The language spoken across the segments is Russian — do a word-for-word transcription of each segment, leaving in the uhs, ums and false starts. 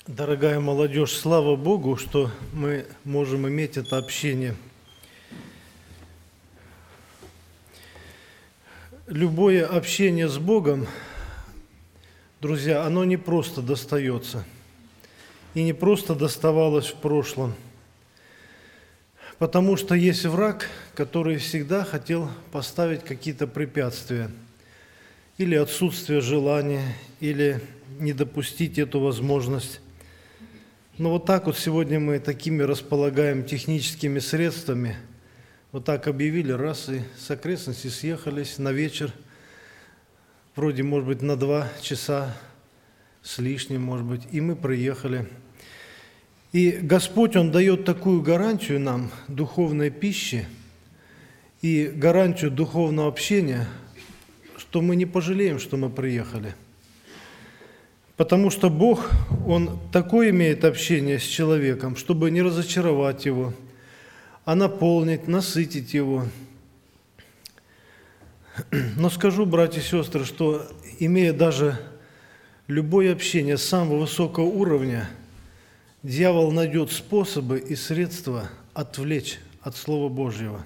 Дорогая молодежь, слава Богу, что мы можем иметь это общение. Любое общение с Богом, друзья, оно не просто достается. И не просто доставалось в прошлом. Потому что есть враг, который всегда хотел поставить какие-то препятствия. Или отсутствие желания, или не допустить эту возможность. Но вот так вот сегодня мы такими располагаем техническими средствами. Вот так объявили, раз, и с окрестностей съехались на вечер. Вроде, может быть, на два часа с лишним, может быть, и мы приехали. И Господь, Он дает такую гарантию нам духовной пищи и гарантию духовного общения, что мы не пожалеем, что мы приехали. Потому что Бог, Он такое имеет общение с человеком, чтобы не разочаровать его, а наполнить, насытить его. Но скажу, братья и сестры, что имея даже любое общение самого высокого уровня, дьявол найдет способы и средства отвлечь от Слова Божьего.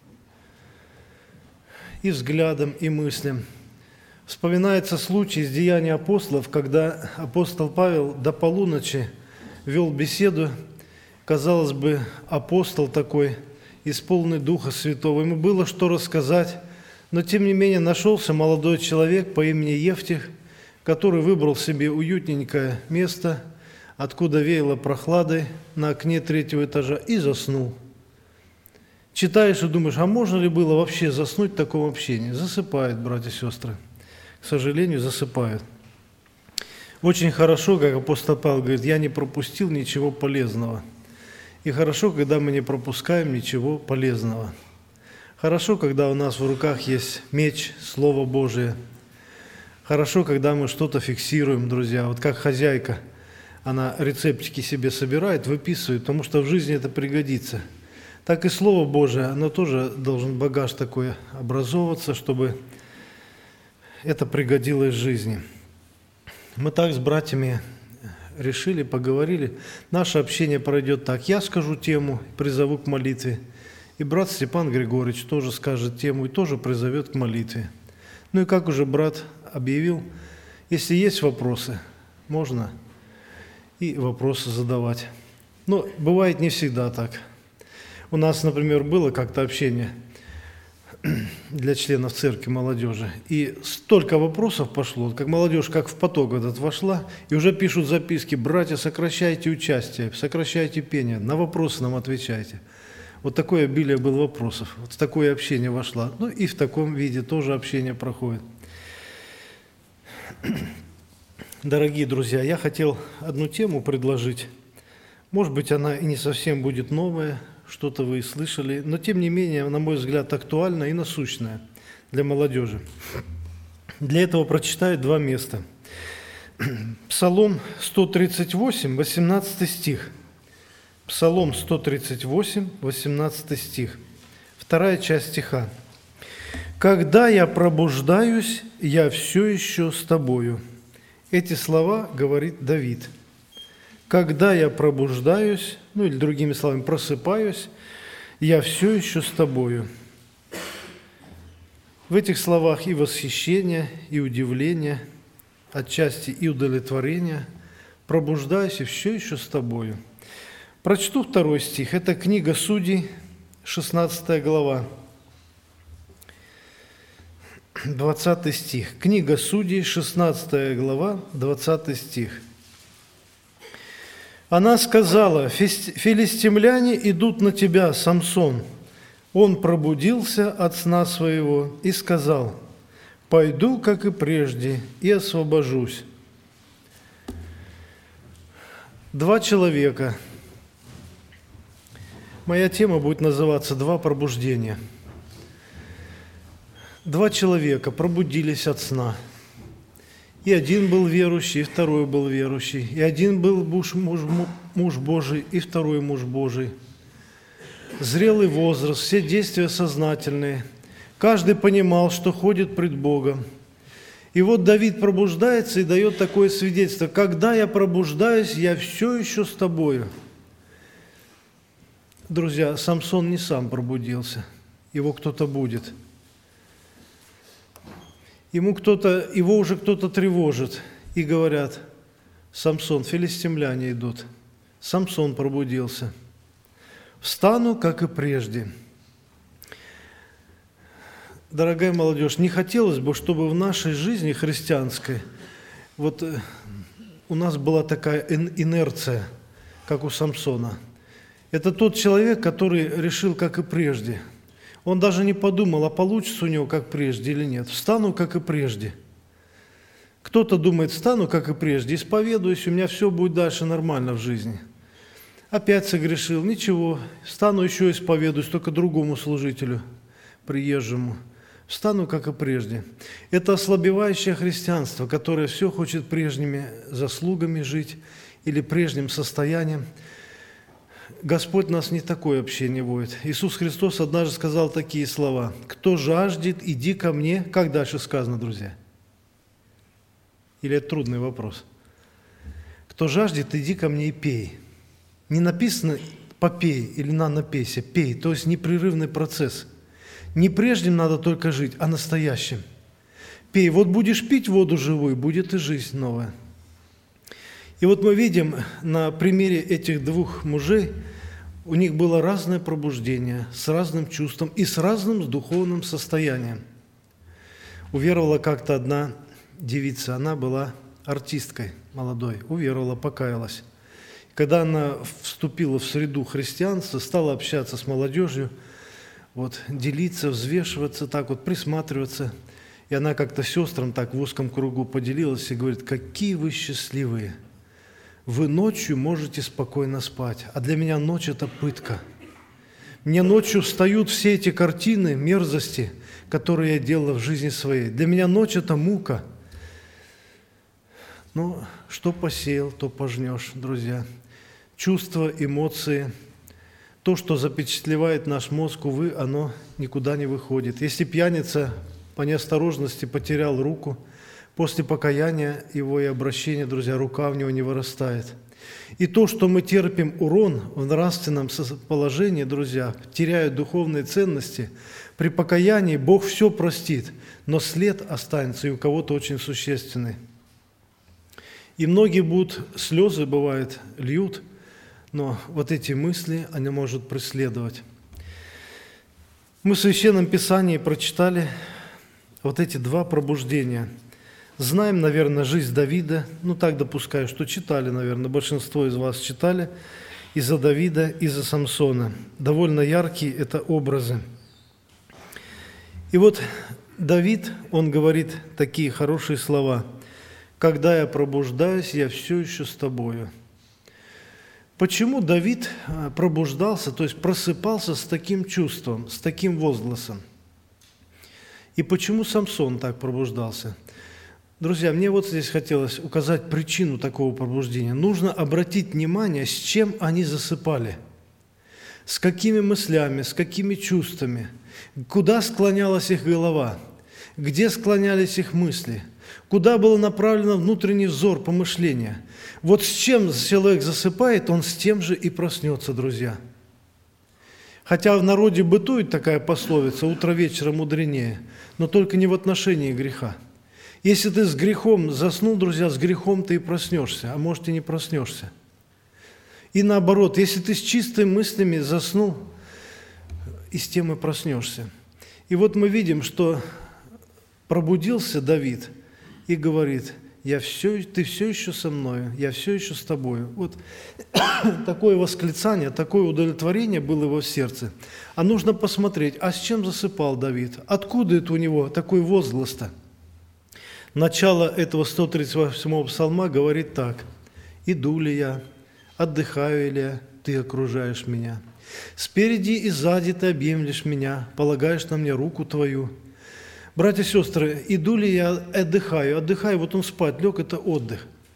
И взглядом, и мыслям. Вспоминается случай из Деяний апостолов, когда апостол Павел до полуночи вел беседу. Казалось бы, апостол такой, исполненный Духа Святого. Ему было что рассказать, но тем не менее нашелся молодой человек по имени Евтих, который выбрал себе уютненькое место, откуда веяло прохладой на окне третьего этажа, и заснул. Читаешь и думаешь, а можно ли было вообще заснуть в таком общении? Засыпают, братья и сестры. К сожалению, засыпают. Очень хорошо, как апостол Павел говорит, я не пропустил ничего полезного. И хорошо, когда мы не пропускаем ничего полезного. Хорошо, когда у нас в руках есть меч, Слово Божие. Хорошо, когда мы что-то фиксируем, друзья. Вот как хозяйка, она рецептики себе собирает, выписывает, потому что в жизни это пригодится. Так и Слово Божие, оно тоже должен багаж такой образовываться, чтобы это пригодилось в жизни. Мы так с братьями решили, поговорили. Наше общение пройдет так. Я скажу тему, призову к молитве. И брат Степан Григорьевич тоже скажет тему и тоже призовет к молитве. Ну и как уже брат объявил, если есть вопросы, можно и вопросы задавать. Но бывает не всегда так. У нас, например, было как-то общение для членов церкви молодежи. И столько вопросов пошло, как молодежь, как в поток этот вошла, и уже пишут записки: братья, сокращайте участие, сокращайте пение, на вопросы нам отвечайте. Вот такое обилие было вопросов, вот в такое общение вошла. Ну и в таком виде тоже общение проходит. Дорогие друзья, я хотел одну тему предложить. Может быть, она и не совсем будет новая, что-то вы и слышали, но тем не менее, на мой взгляд, актуальная и насущная для молодежи. Для этого прочитаю два места. Псалом сто тридцать восемь, восемнадцатый стих. Псалом сто тридцать восемь, восемнадцатый стих. Вторая часть стиха. «Когда я пробуждаюсь, я все еще с тобою». Эти слова говорит Давид. «Когда я пробуждаюсь, ну или другими словами, просыпаюсь, я все еще с тобою». В этих словах и восхищение, и удивление, отчасти и удовлетворение. «Пробуждаюсь и все еще с тобою». Прочту второй стих. Это книга Судей, шестнадцатая глава, двадцатый стих. Книга Судей, шестнадцатая глава, двадцатый стих. Она сказала: «Филистимляне идут на тебя, Самсон». Он пробудился от сна своего и сказал: «Пойду, как и прежде, и освобожусь». Два человека. Моя тема будет называться «Два пробуждения». Два человека пробудились от сна. И один был верующий, и второй был верующий. И один был муж, муж, муж Божий, и второй муж Божий. Зрелый возраст, все действия сознательные. Каждый понимал, что ходит пред Богом. И вот Давид пробуждается и дает такое свидетельство: «Когда я пробуждаюсь, я все еще с тобою». Друзья, Самсон не сам пробудился, его кто-то будет. Ему кто-то, его уже кто-то тревожит, и говорят: «Самсон, филистимляне идут». Самсон пробудился. «Встану, как и прежде». Дорогая молодежь, не хотелось бы, чтобы в нашей жизни христианской вот у нас была такая инерция, как у Самсона. Это тот человек, который решил, как и прежде. Он даже не подумал, а получится у него, как прежде или нет. «Встану, как и прежде». Кто-то думает: «Встану, как и прежде, исповедуюсь, у меня все будет дальше нормально в жизни». Опять согрешил, ничего, встану еще исповедуюсь, только другому служителю, приезжему. Встану, как и прежде. Это ослабевающее христианство, которое все хочет прежними заслугами жить или прежним состоянием. Господь нас не такое общение водит. Иисус Христос однажды сказал такие слова: «Кто жаждет, иди ко мне». Как дальше сказано, друзья? Или это трудный вопрос? «Кто жаждет, иди ко мне и пей». Не написано «попей» или «на, напейся», «пей», то есть непрерывный процесс. Не прежним надо только жить, а настоящим. Пей. Вот будешь пить воду живую, будет и жизнь новая. И вот мы видим на примере этих двух мужей, у них было разное пробуждение, с разным чувством и с разным духовным состоянием. Уверовала как-то одна девица, она была артисткой молодой, уверовала, покаялась. Когда она вступила в среду христианства, стала общаться с молодежью, вот, делиться, взвешиваться, так вот, присматриваться. И она как-то сестрам так в узком кругу поделилась и говорит: «Какие вы счастливые! Вы ночью можете спокойно спать, а для меня ночь – это пытка. Мне ночью встают все эти картины, мерзости, которые я делала в жизни своей. Для меня ночь – это мука». Ну, что посеял, то пожнешь, друзья. Чувства, эмоции, то, что запечатлевает наш мозг, увы, оно никуда не выходит. Если пьяница по неосторожности потерял руку, после покаяния его и обращения, друзья, рука в него не вырастает. И то, что мы терпим урон в нравственном положении, друзья, теряя духовные ценности, при покаянии Бог все простит, но след останется и у кого-то очень существенный. И многие будут, слезы, бывает, льют, но вот эти мысли, они могут преследовать. Мы в Священном Писании прочитали вот эти два пробуждения. Знаем, наверное, жизнь Давида, ну так допускаю, что читали, наверное, большинство из вас читали, и за Давида, и за Самсона. Довольно яркие это образы. И вот Давид, он говорит такие хорошие слова: «Когда я пробуждаюсь, я все еще с тобою». Почему Давид пробуждался, то есть просыпался с таким чувством, с таким возгласом? И почему Самсон так пробуждался? Друзья, мне вот здесь хотелось указать причину такого пробуждения. Нужно обратить внимание, с чем они засыпали, с какими мыслями, с какими чувствами, куда склонялась их голова, где склонялись их мысли, куда было направлено внутренний взор, помышления. Вот с чем человек засыпает, он с тем же и проснется, друзья. Хотя в народе бытует такая пословица: «Утро вечера мудренее», но только не в отношении греха. Если ты с грехом заснул, друзья, с грехом ты и проснешься, а может и не проснешься. И наоборот, если ты с чистыми мыслями заснул, и с тем и проснешься. И вот мы видим, что пробудился Давид и говорит: я все, ты все еще со мною, я все еще с тобою. Вот такое восклицание, такое удовлетворение было его в сердце. А нужно посмотреть, а с чем засыпал Давид? Откуда это у него такой возглас-то? Начало этого сто тридцать восьмого псалма говорит так: «Иду ли я, отдыхаю ли я, ты окружаешь меня. Спереди и сзади ты объемлешь меня, полагаешь на мне руку твою». Братья и сестры, иду ли я, отдыхаю, отдыхаю, вот он спать лег, это отдых.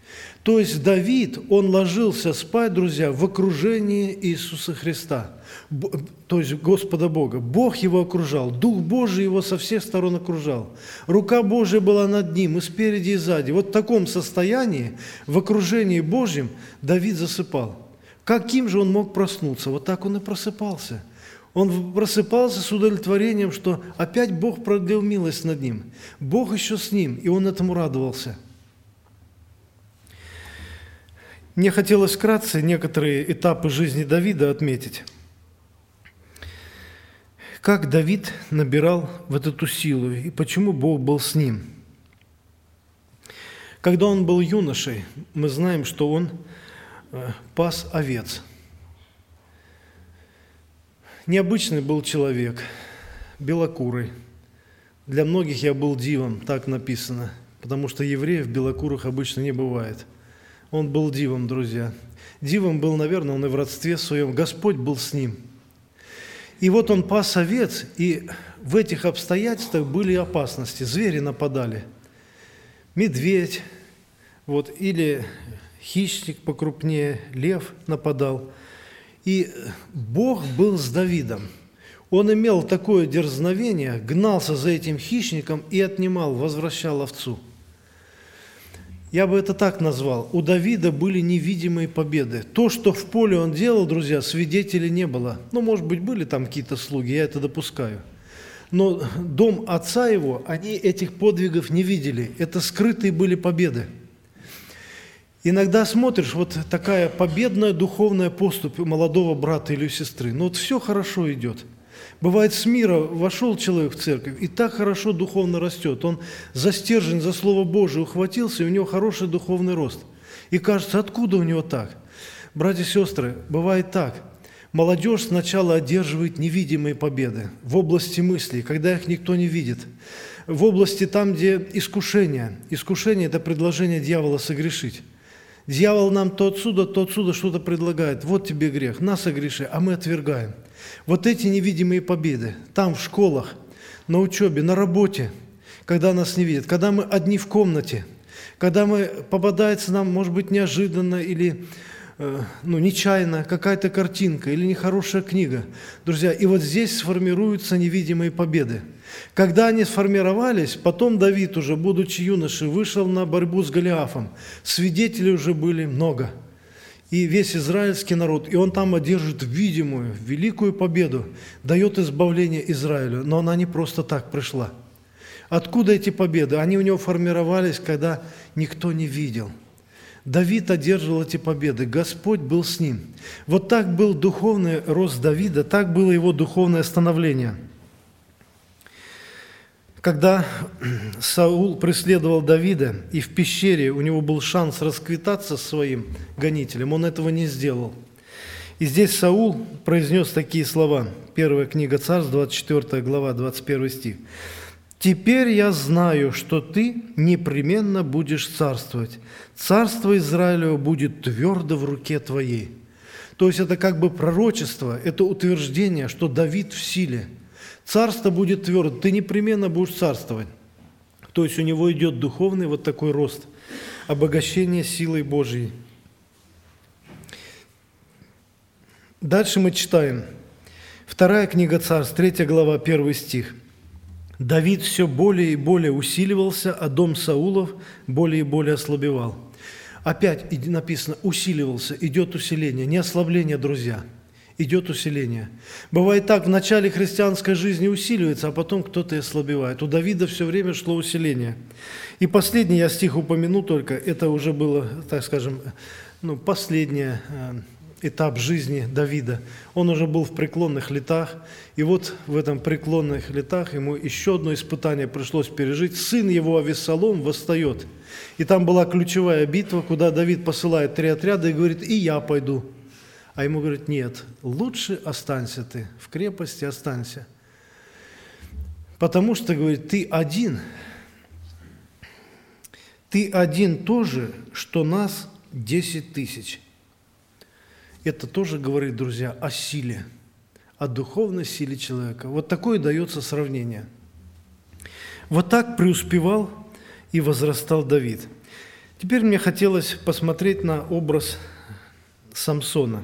То есть Давид, он ложился спать, друзья, в окружении Иисуса Христа, то есть Господа Бога. Бог его окружал, Дух Божий его со всех сторон окружал. Рука Божия была над ним и спереди, и сзади. Вот в таком состоянии, в окружении Божьем, Давид засыпал. Каким же он мог проснуться? Вот так он и просыпался. Он просыпался с удовлетворением, что опять Бог продлил милость над ним. Бог еще с ним, и он этому радовался. Мне хотелось вкратце некоторые этапы жизни Давида отметить. Как Давид набирал вот эту силу, и почему Бог был с ним. Когда он был юношей, мы знаем, что он пас овец. Необычный был человек, белокурый. Для многих я был дивом, так написано, потому что евреев белокурых обычно не бывает. Он был дивом, друзья. Дивом был, наверное, он и в родстве своем. Господь был с ним. И вот он пас овец, и в этих обстоятельствах были опасности. Звери нападали. Медведь, вот, или хищник покрупнее, лев нападал. И Бог был с Давидом. Он имел такое дерзновение, гнался за этим хищником и отнимал, возвращал овцу. Я бы это так назвал. У Давида были невидимые победы. То, что в поле он делал, друзья, свидетелей не было. Ну, может быть, были там какие-то слуги, я это допускаю. Но дом отца его, они этих подвигов не видели. Это скрытые были победы. Иногда смотришь, вот такая победная духовная поступь у молодого брата или у сестры. Ну вот все хорошо идет. Бывает, с мира вошел человек в церковь и так хорошо духовно растет. Он за стержень, за Слово Божие ухватился, и у него хороший духовный рост. И кажется, откуда у него так? Братья и сестры, бывает так. Молодежь сначала одерживает невидимые победы в области мыслей, когда их никто не видит. В области там, где искушение. Искушение – это предложение дьявола согрешить. Дьявол нам то отсюда, то отсюда что-то предлагает. Вот тебе грех, на согреши, а мы отвергаем. Вот эти невидимые победы, там в школах, на учебе, на работе, когда нас не видят, когда мы одни в комнате, когда мы, попадается нам, может быть, неожиданно или э, ну, нечаянно какая-то картинка или нехорошая книга. Друзья, и вот здесь сформируются невидимые победы. Когда они сформировались, потом Давид, уже будучи юношей, вышел на борьбу с Голиафом. Свидетелей уже были много. И весь израильский народ, и он там одержит видимую, великую победу, дает избавление Израилю. Но она не просто так пришла. Откуда эти победы? Они у него формировались, когда никто не видел. Давид одерживал эти победы, Господь был с ним. Вот так был духовный рост Давида, так было его духовное становление. Когда Саул преследовал Давида, и в пещере у него был шанс расквитаться со своим гонителем, он этого не сделал. И здесь Саул произнес такие слова. Первая книга Царств, двадцать четвёртая глава, двадцать первый стих. «Теперь я знаю, что ты непременно будешь царствовать. Царство Израилева будет твердо в руке твоей». То есть это как бы пророчество, это утверждение, что Давид в силе. Царство будет твердо, ты непременно будешь царствовать. То есть у него идет духовный вот такой рост, обогащение силой Божьей. Дальше мы читаем. Вторая книга Царств, третья глава, первый стих. «Давид все более и более усиливался, а дом Саулов более и более ослабевал». Опять написано «усиливался», идет усиление, не ослабление, друзья. Идет усиление. Бывает так, в начале христианской жизни усиливается, а потом кто-то и ослабевает. У Давида все время шло усиление. И последний я стих упомяну только, это уже было, так скажем, ну, последний этап жизни Давида. Он уже был в преклонных летах, и вот в этом преклонных летах ему еще одно испытание пришлось пережить. Сын его Авессалом восстает. И там была ключевая битва, куда Давид посылает три отряда и говорит: «И я пойду». А ему говорят: нет, лучше останься ты, в крепости останься. Потому что, говорит, ты один, ты один тоже, что нас десять тысяч. Это тоже говорит, друзья, о силе, о духовной силе человека. Вот такое дается сравнение. Вот так преуспевал и возрастал Давид. Теперь мне хотелось посмотреть на образ Самсона.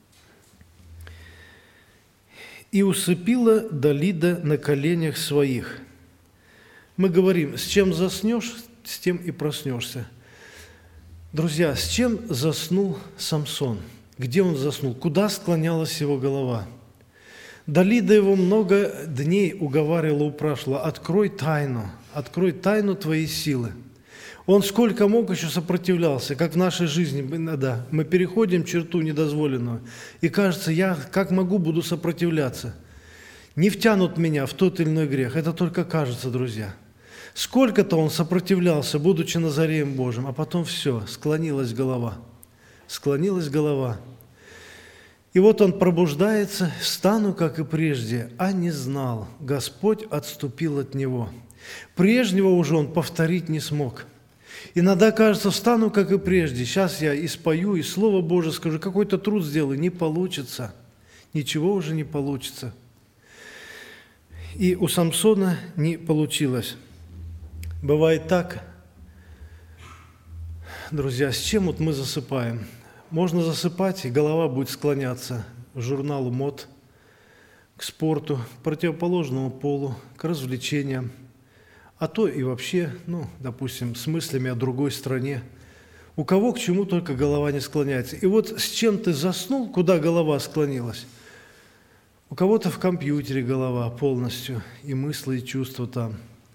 «И усыпила Далида на коленях своих». Мы говорим, с чем заснешь, с тем и проснешься. Друзья, с чем заснул Самсон? Где он заснул? Куда склонялась его голова? Далида его много дней уговаривала, упрашивала: «Открой тайну, открой тайну твоей силы». Он сколько мог еще сопротивлялся, как в нашей жизни иногда. Мы переходим черту недозволенную, и кажется, я как могу буду сопротивляться. Не втянут меня в тот или иной грех. Это только кажется, друзья. Сколько-то он сопротивлялся, будучи Назареем Божьим, а потом все, склонилась голова. Склонилась голова. И вот он пробуждается: «Стану, как и прежде, а не знал, Господь отступил от него». Прежнего уже он повторить не смог. Иногда кажется, встану, как и прежде, сейчас я и спою, и Слово Божие скажу, какой-то труд сделаю, не получится. Ничего уже не получится. И у Самсона не получилось. Бывает так, друзья, с чем вот мы засыпаем? Можно засыпать, и голова будет склоняться к журналу мод, к спорту, к противоположному полу, к развлечениям, а то и вообще, ну, допустим, с мыслями о другой стране. У кого к чему только голова не склоняется. И вот с чем ты заснул, куда голова склонилась? У кого-то в компьютере голова полностью, и мысли, и чувства там.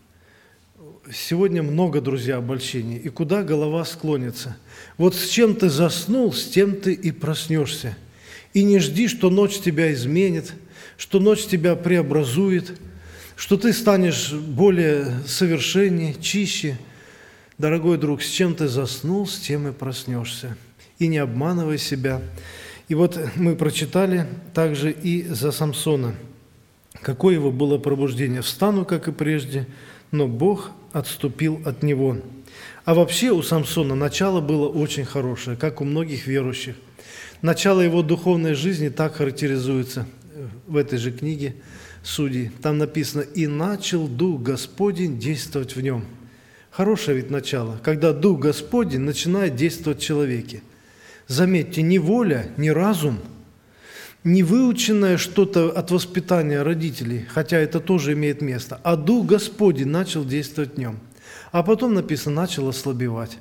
Сегодня много, друзья, обольщений. И куда голова склонится? Вот с чем ты заснул, с тем ты и проснешься. И не жди, что ночь тебя изменит, что ночь тебя преобразует, что ты станешь более совершеннее, чище. Дорогой друг, с чем ты заснул, с тем и проснешься. И не обманывай себя. И вот мы прочитали также и за Самсона. Какое его было пробуждение? «Встану, как и прежде, но Бог отступил от него». А вообще у Самсона начало было очень хорошее, как у многих верующих. Начало его духовной жизни так характеризуется в этой же книге Судей. Там написано: «И начал Дух Господень действовать в нем». Хорошее ведь начало, когда Дух Господень начинает действовать в человеке. Заметьте, не воля, не разум, не выученное что-то от воспитания родителей, хотя это тоже имеет место, а Дух Господень начал действовать в нем. А потом написано: начал ослабевать.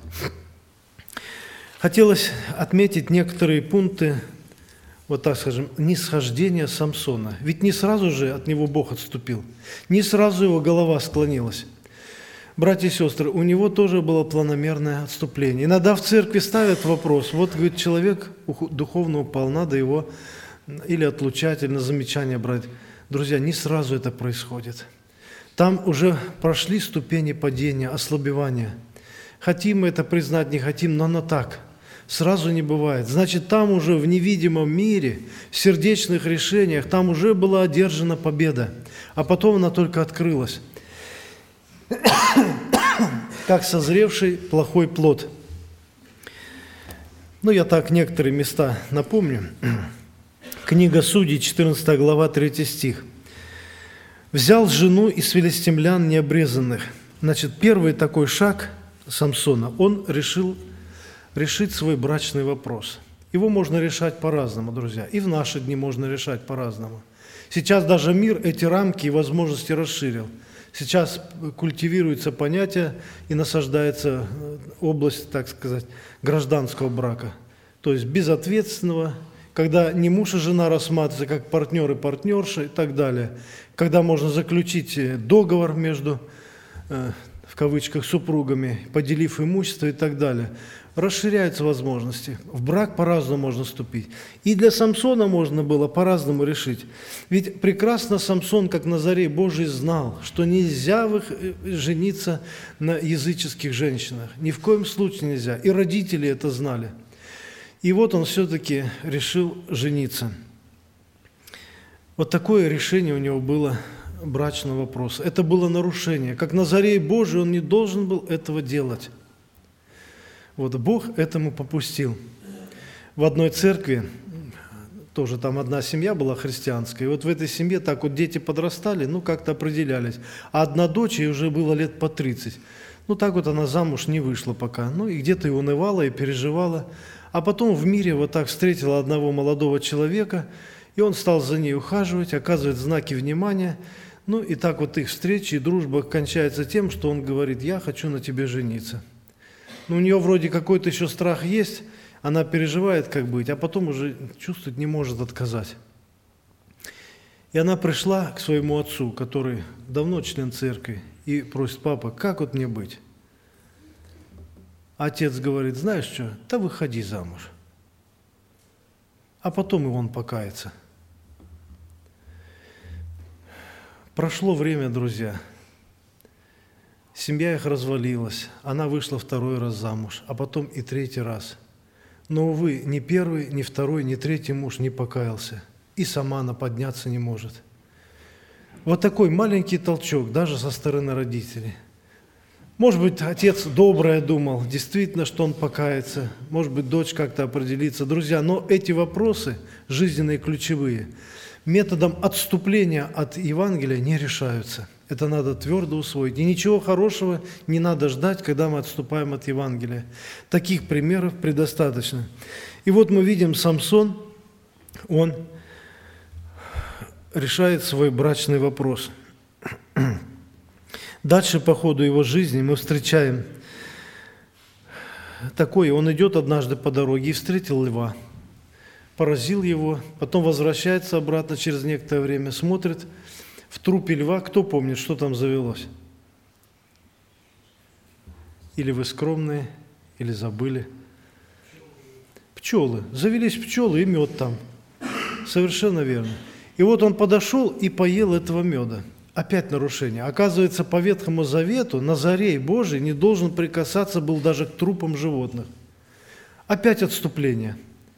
Хотелось отметить некоторые пункты, вот так скажем, нисхождения Самсона. Ведь не сразу же от него Бог отступил, не сразу его голова склонилась. Братья и сестры, у него тоже было планомерное отступление. Иногда в церкви ставят вопрос: вот, говорит, человек духовно упал, надо его или отлучать, или на замечание брать. Друзья, не сразу это происходит. Там уже прошли ступени падения, ослабевания. Хотим мы это признать, не хотим, но оно так. Сразу не бывает. Значит, там уже в невидимом мире, в сердечных решениях, там уже была одержана победа, а потом она только открылась. Как созревший плохой плод. Ну, я так некоторые места напомню. Книга Судей, четырнадцатая глава, третий стих. «Взял жену из филистимлян необрезанных». Значит, первый такой шаг Самсона, он решил решить свой брачный вопрос. Его можно решать по-разному, друзья. И в наши дни можно решать по-разному. Сейчас даже мир эти рамки и возможности расширил. Сейчас культивируется понятие и насаждается область, так сказать, гражданского брака. То есть безответственного, когда не муж и жена рассматриваются как партнер и партнерша и так далее. Когда можно заключить договор между, в кавычках, супругами, поделив имущество и так далее. Расширяются возможности. В брак по-разному можно вступить. И для Самсона можно было по-разному решить. Ведь прекрасно Самсон, как Назарей Божий, знал, что нельзя жениться на языческих женщинах. Ни в коем случае нельзя. И родители это знали. И вот он все-таки решил жениться. Вот такое решение у него было брачного вопроса. Это было нарушение. Как Назарей Божий, он не должен был этого делать. Вот Бог этому попустил. В одной церкви, тоже там одна семья была христианская, и вот в этой семье так вот дети подрастали, ну как-то определялись. А одна дочь, ей уже было лет по тридцать. Ну, так вот она замуж не вышла пока. Ну, и где-то и унывала, и переживала. А потом в мире вот так встретила одного молодого человека, и он стал за ней ухаживать, оказывать знаки внимания. Ну, и так вот их встреча и дружба кончается тем, что он говорит: «Я хочу на тебе жениться». Ну, у нее вроде какой-то еще страх есть, она переживает, как быть, а потом уже чувствует, не может отказать. И она пришла к своему отцу, который давно член церкви, и просит: «Папа, как вот мне быть?» Отец говорит: «Знаешь что, да выходи замуж, а потом и он покается». Прошло время, друзья. Семья их развалилась, она вышла второй раз замуж, а потом и третий раз. Но, увы, ни первый, ни второй, ни третий муж не покаялся, и сама она подняться не может. Вот такой маленький толчок даже со стороны родителей. Может быть, отец доброе думал, действительно, что он покается, может быть, дочь как-то определится. Друзья, но эти вопросы, жизненные, ключевые, методом отступления от Евангелия не решаются. Это надо твердо усвоить. И ничего хорошего не надо ждать, когда мы отступаем от Евангелия. Таких примеров предостаточно. И вот мы видим, Самсон, он решает свой брачный вопрос. Дальше по ходу его жизни мы встречаем такое. Он идет однажды по дороге и встретил льва, поразил его, потом возвращается обратно через некоторое время, смотрит в трупе льва. Кто помнит, что там завелось? Или вы скромные, или забыли? Пчелы. Завелись пчелы и мед там. Совершенно верно. И вот он подошел и поел этого меда. Опять нарушение. Оказывается, по Ветхому Завету Назарей Божий не должен прикасаться был даже к трупам животных. Опять отступление.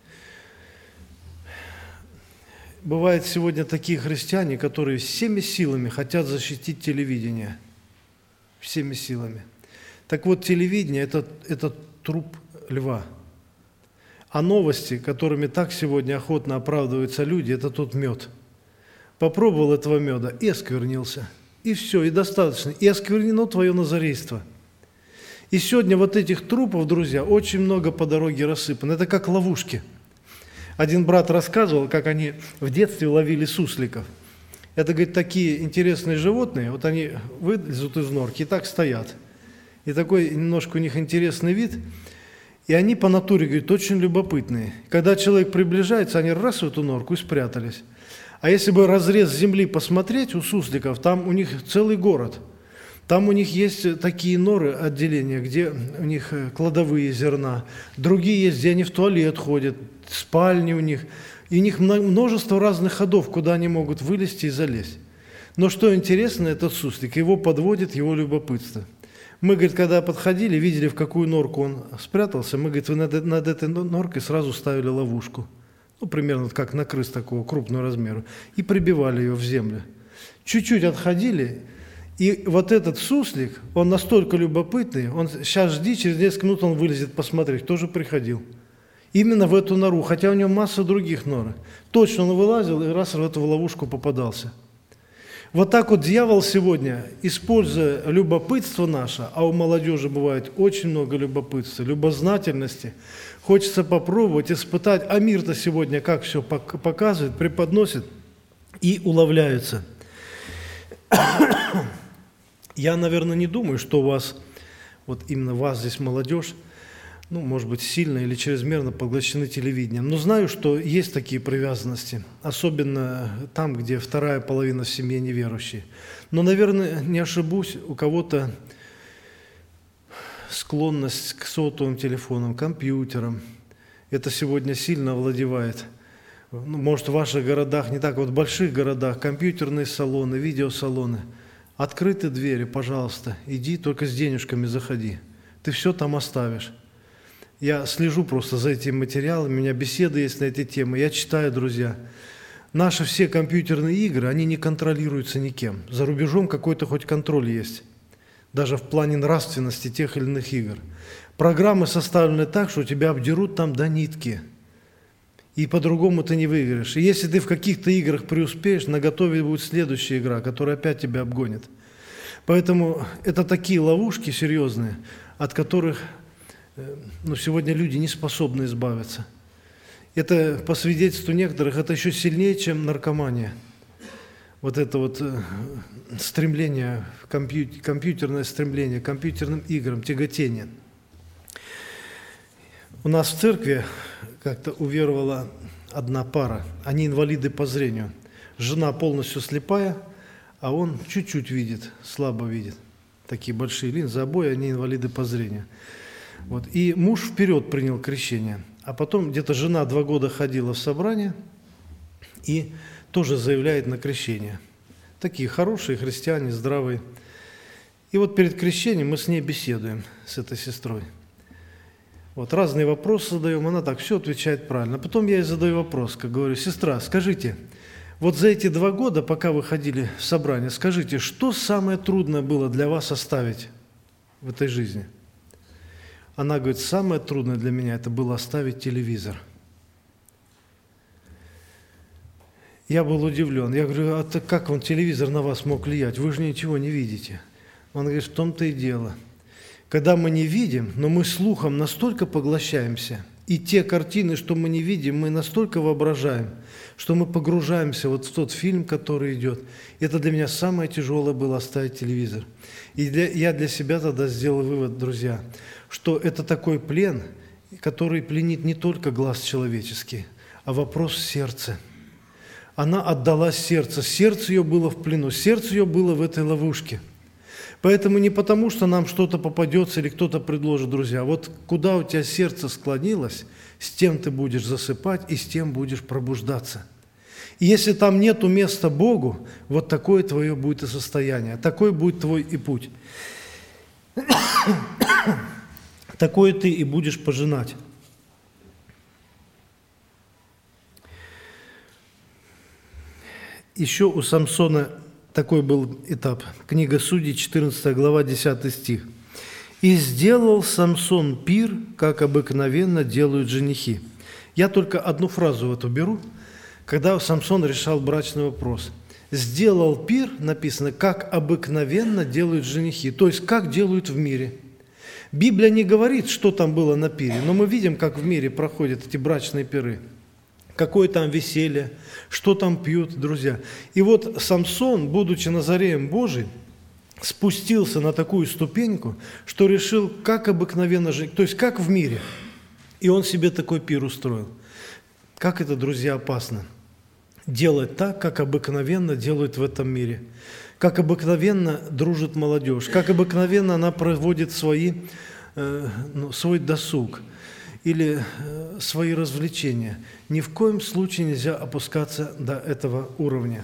Бывают сегодня такие христиане, которые всеми силами хотят защитить телевидение. Всеми силами. Так вот, телевидение – это, это труп льва. А новости, которыми так сегодня охотно оправдываются люди, это тот мед. Попробовал этого меда и осквернился. И все, и достаточно. И осквернено твое назарейство. И сегодня вот этих трупов, друзья, очень много по дороге рассыпано. Это как ловушки. Один брат рассказывал, как они в детстве ловили сусликов. Это, говорит, такие интересные животные, вот они вылезут из норки и так стоят. И такой немножко у них интересный вид. И они по натуре, говорит, очень любопытные. Когда человек приближается, они раз в эту норку и спрятались. А если бы разрез земли посмотреть у сусликов, там у них целый город. Там у них есть такие норы, отделения, где у них кладовые зерна. Другие есть, где они в туалет ходят, спальни у них. И у них множество разных ходов, куда они могут вылезти и залезть. Но что интересно, этот суслик, его подводит его любопытство. Мы, говорит, когда подходили, видели, в какую норку он спрятался, мы, говорит, вы над, над этой норкой сразу ставили ловушку. Ну, примерно как на крыс такого крупного размера, и прибивали ее в землю. Чуть-чуть отходили, и вот этот суслик, он настолько любопытный, он сейчас жди, через несколько минут он вылезет посмотреть, тоже приходил. Именно в эту нору, хотя у него масса других нор. Точно он вылазил и раз в эту ловушку попадался. Вот так вот дьявол сегодня, используя любопытство наше, а у молодежи бывает очень много любопытства, любознательности, хочется попробовать, испытать, а мир-то сегодня как все показывает, преподносит, и уловляются. Я, наверное, не думаю, что у вас, вот именно вас здесь молодежь, ну, может быть, сильно или чрезмерно поглощены телевидением. Но знаю, что есть такие привязанности, особенно там, где вторая половина в семье неверующие. Но, наверное, не ошибусь, у кого-то склонность к сотовым телефонам, компьютерам. Это сегодня сильно овладевает. Ну, может, в ваших городах, не так, вот в больших городах, компьютерные салоны, видеосалоны. Открыты двери, пожалуйста, иди, только с денежками заходи. Ты все там оставишь. Я слежу просто за этими материалами, у меня беседы есть на эти темы, я читаю, друзья. Наши все компьютерные игры, они не контролируются никем. За рубежом какой-то хоть контроль есть, даже в плане нравственности тех или иных игр. Программы составлены так, что тебя обдерут там до нитки, и по-другому ты не выиграешь. И если ты в каких-то играх преуспеешь, наготове будет следующая игра, которая опять тебя обгонит. Поэтому это такие ловушки серьезные, от которых ну, сегодня люди не способны избавиться. Это, по свидетельству некоторых, это еще сильнее, чем наркомания. Вот это вот стремление, компью- компьютерное стремление, к компьютерным играм, тяготение. У нас в церкви как-то уверовала одна пара. Они инвалиды по зрению. Жена полностью слепая, а он чуть-чуть видит, слабо видит. Такие большие линзы, обои, они инвалиды по зрению. Вот. И муж вперед принял крещение. А потом где-то жена два года ходила в собрание и тоже заявляет на крещение. Такие хорошие христиане, здравые. И вот перед крещением мы с ней беседуем, с этой сестрой. Вот разные вопросы задаем, она так все отвечает правильно. Потом я ей задаю вопрос, как говорю: сестра, скажите, вот за эти два года, пока вы ходили в собрание, скажите, что самое трудное было для вас оставить в этой жизни? Она говорит: самое трудное для меня это было оставить телевизор. Я был удивлен. Я говорю: а как он, телевизор, на вас мог влиять? Вы же ничего не видите. Он говорит: в том-то и дело. Когда мы не видим, но мы слухом настолько поглощаемся, и те картины, что мы не видим, мы настолько воображаем, что мы погружаемся вот в тот фильм, который идет. Это для меня самое тяжелое было — оставить телевизор. И для, я для себя тогда сделал вывод, друзья, что это такой плен, который пленит не только глаз человеческий, а вопрос сердца. Она отдалась сердцу, сердце ее было в плену, сердце ее было в этой ловушке. Поэтому не потому, что нам что-то попадется или кто-то предложит, друзья. Вот куда у тебя сердце склонилось, с тем ты будешь засыпать и с тем будешь пробуждаться. И если там нету места Богу, вот такое твое будет и состояние, такой будет твой и путь. Такое ты и будешь пожинать. Еще у Самсона такой был этап. Книга Судей, четырнадцатая глава, десятый стих. «И сделал Самсон пир, как обыкновенно делают женихи». Я только одну фразу эту беру, когда Самсон решал брачный вопрос. «Сделал пир», написано, «как обыкновенно делают женихи», то есть как делают в мире. Библия не говорит, что там было на пире, но мы видим, как в мире проходят эти брачные пиры. Какое там веселье, что там пьют, друзья. И вот Самсон, будучи Назареем Божиим, спустился на такую ступеньку, что решил, как обыкновенно жить, то есть как в мире. И он себе такой пир устроил. Как это, друзья, опасно. Делать так, как обыкновенно делают в этом мире. Как обыкновенно дружит молодежь. Как обыкновенно она проводит свои, э, ну, свой досуг или э, свои развлечения. Ни в коем случае нельзя опускаться до этого уровня.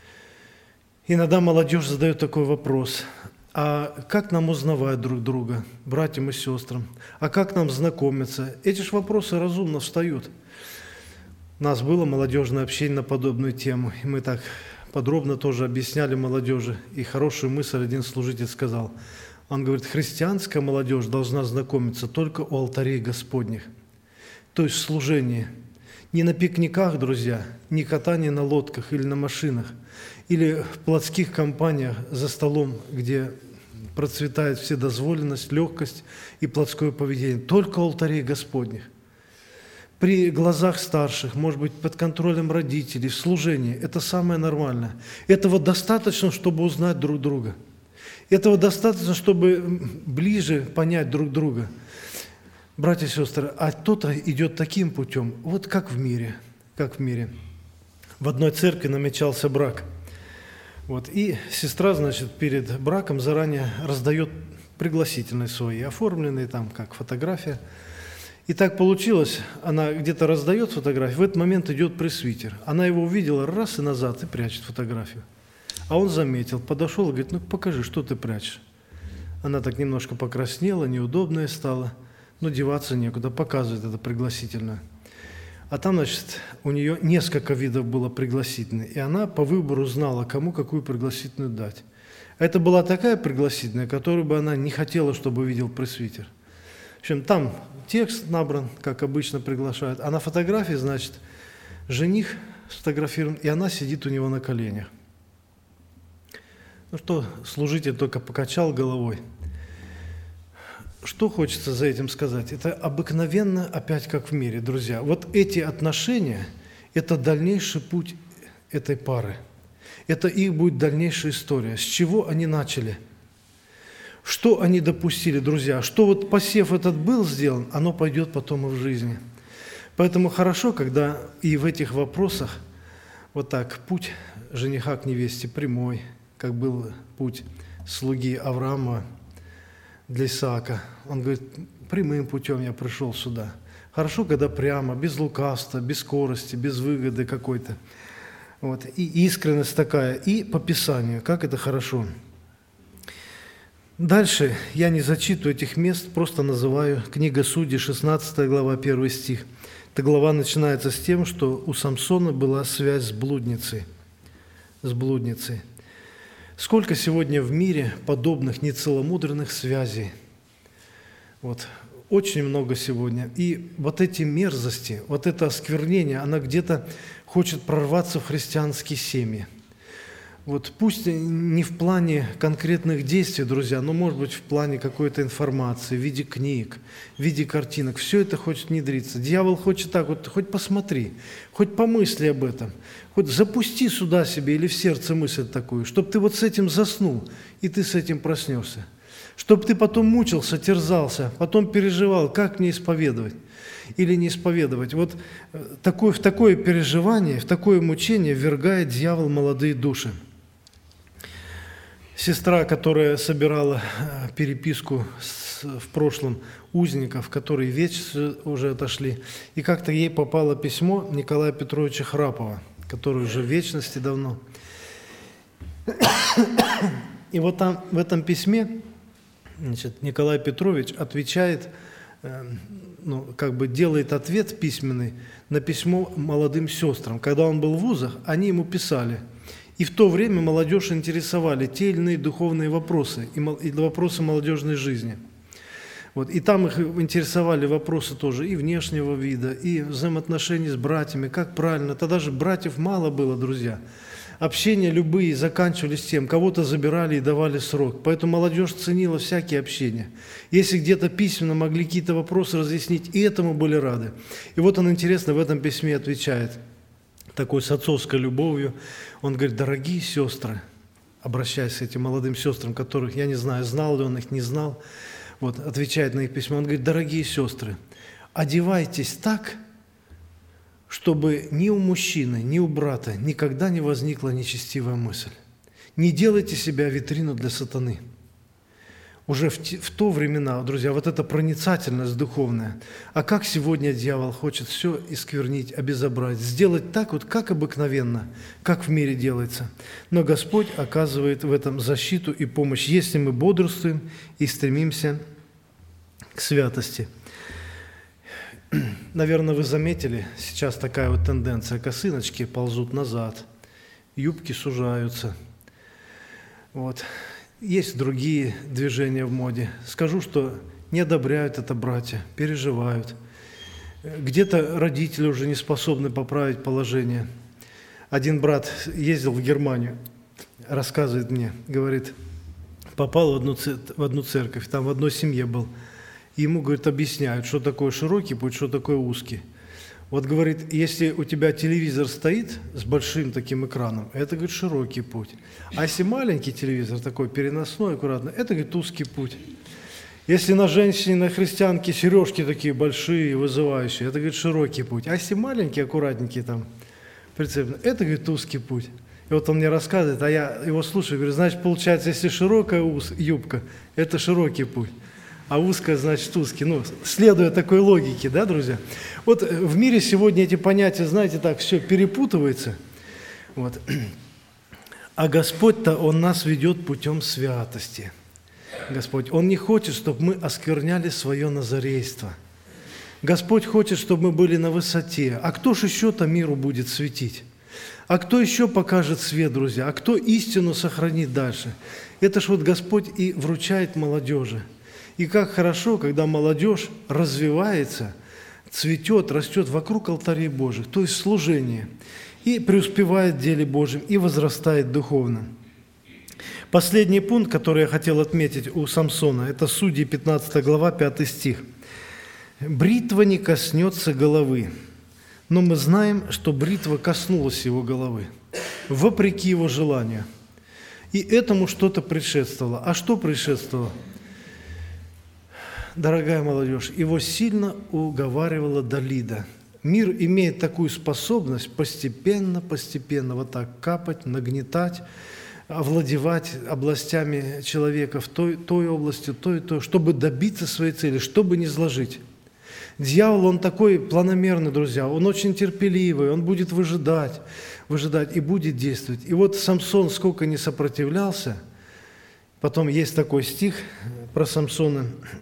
Иногда молодежь задает такой вопрос: а как нам узнавать друг друга, братьям и сестрам? А как нам знакомиться? Эти же вопросы разумно встают. У нас было молодежное общение на подобную тему, и мы так подробно тоже объясняли молодежи. И хорошую мысль один служитель сказал. Он говорит: христианская молодежь должна знакомиться только у алтарей Господних, то есть в служении. Не на пикниках, друзья, не катание на лодках или на машинах, или в плотских компаниях за столом, где процветает вседозволенность, легкость и плотское поведение. Только у алтарей Господних. При глазах старших, может быть, под контролем родителей, в служении. Это самое нормальное. Этого достаточно, чтобы узнать друг друга. Этого достаточно, чтобы ближе понять друг друга. Братья и сестры, а кто-то идет таким путем, вот как в мире, как в мире. В одной церкви намечался брак. Вот, и сестра, значит, перед браком заранее раздает пригласительные свои, оформленные там, как фотография. И так получилось, она где-то раздает фотографию, в этот момент идет пресвитер. Она его увидела раз и назад и прячет фотографию. А он заметил, подошел и говорит: ну покажи, что ты прячешь. Она так немножко покраснела, неудобная стала, но деваться некуда, показывает это пригласительное. А там, значит, у нее несколько видов было пригласительных, и она по выбору знала, кому какую пригласительную дать. Это была такая пригласительная, которую бы она не хотела, чтобы видел пресвитер. В общем, там текст набран, как обычно приглашают, а на фотографии, значит, жених сфотографирован, и она сидит у него на коленях. Ну что, служитель только покачал головой. Что хочется за этим сказать? Это обыкновенно опять как в мире, друзья. Вот эти отношения – это дальнейший путь этой пары. Это их будет дальнейшая история. С чего они начали? Что они допустили, друзья? Что вот посев этот был сделан, оно пойдет потом и в жизни. Поэтому хорошо, когда и в этих вопросах вот так путь жениха к невесте прямой, как был путь слуги Авраама для Исаака. Он говорит, прямым путем я пришел сюда. Хорошо, когда прямо, без лукавства, без скорости, без выгоды какой-то. Вот. И искренность такая, и по Писанию, как это хорошо. Дальше я не зачитываю этих мест, просто называю книга Судей, шестнадцатая глава, первый стих. Эта глава начинается с тем, что у Самсона была связь с блудницей. С блудницей. Сколько сегодня в мире подобных нецеломудренных связей? Вот. Очень много сегодня. И вот эти мерзости, вот это осквернение, она где-то хочет прорваться в христианские семьи. Вот пусть не в плане конкретных действий, друзья, но, может быть, в плане какой-то информации, в виде книг, в виде картинок. Все это хочет внедриться. Дьявол хочет так, вот хоть посмотри, хоть помысли об этом, хоть запусти сюда себе или в сердце мысль такую, чтобы ты вот с этим заснул, и ты с этим проснешься. Чтобы ты потом мучился, терзался, потом переживал, как мне исповедовать или не исповедовать. Вот такое, в такое переживание, в такое мучение ввергает дьявол молодые души. Сестра, которая собирала переписку с, в прошлом узников, которые вечность уже отошли, и как-то ей попало письмо Николая Петровича Храпова, который уже в вечности давно. И вот там, в этом письме, значит, Николай Петрович отвечает, ну, как бы делает ответ письменный на письмо молодым сестрам. Когда он был в вузах, они ему писали. И в то время молодежь интересовали те или иные духовные вопросы и вопросы молодежной жизни. Вот. И там их интересовали вопросы тоже и внешнего вида, и взаимоотношений с братьями, как правильно. Тогда же братьев мало было, друзья. Общения любые заканчивались тем, кого-то забирали и давали срок. Поэтому молодежь ценила всякие общения. Если где-то письменно могли какие-то вопросы разъяснить, и этому были рады. И вот он, интересно, в этом письме отвечает, такой с отцовской любовью. Он говорит, дорогие сестры, обращаясь к этим молодым сестрам, которых, я не знаю, знал ли он их, не знал, вот, отвечает на их письмо, он говорит, дорогие сестры, одевайтесь так, чтобы ни у мужчины, ни у брата никогда не возникла нечестивая мысль. Не делайте себя витрину для сатаны. Уже в, те, в то времена, друзья, вот эта проницательность духовная. А как сегодня дьявол хочет все исквернить, обезобразить, сделать так вот, как обыкновенно, как в мире делается. Но Господь оказывает в этом защиту и помощь, если мы бодрствуем и стремимся к святости. Наверное, вы заметили, сейчас такая вот тенденция, косыночки ползут назад, юбки сужаются. Вот. Есть другие движения в моде. Скажу, что не одобряют это братья, переживают. Где-то родители уже не способны поправить положение. Один брат ездил в Германию, рассказывает мне, говорит, попал в одну, в одну церковь, там в одной семье был. И ему, говорит, объясняют, что такое широкий путь, что такое узкий. Вот, говорит, если у тебя телевизор стоит с большим таким экраном, это, говорит, широкий путь. А если маленький телевизор, такой переносной, аккуратно, это, говорит, узкий путь. Если на женщине, на христианке сережки такие большие, вызывающие, это, говорит, широкий путь. А если маленький, аккуратненький там, прицепленный, это, говорит, узкий путь. И вот он мне рассказывает, а я его слушаю, говорю, значит, получается, если широкая юбка, это широкий путь. А узкая, значит, узкий. Ну, следуя такой логике, да, друзья? Вот в мире сегодня эти понятия, знаете, так все перепутывается. Вот. А Господь-то, Он нас ведет путем святости. Господь, Он не хочет, чтобы мы оскверняли свое назарейство. Господь хочет, чтобы мы были на высоте. А кто ж еще-то миру будет светить? А кто еще покажет свет, друзья? А кто истину сохранит дальше? Это ж вот Господь и вручает молодежи. И как хорошо, когда молодежь развивается, цветет, растет вокруг алтарей Божьих, то есть служение, и преуспевает в деле Божьем, и возрастает духовно. Последний пункт, который я хотел отметить у Самсона, это Судьи, пятнадцатая глава, пятый стих. «Бритва не коснется головы, но мы знаем, что бритва коснулась его головы, вопреки его желанию. И этому что-то предшествовало». А что предшествовало? Дорогая молодежь, его сильно уговаривала Далида. Мир имеет такую способность постепенно, постепенно вот так капать, нагнетать, овладевать областями человека в той, той области, той, той, чтобы добиться своей цели, чтобы не зложить. Дьявол, он такой планомерный, друзья, он очень терпеливый, он будет выжидать, выжидать и будет действовать. И вот Самсон сколько не сопротивлялся, потом есть такой стих про Самсона,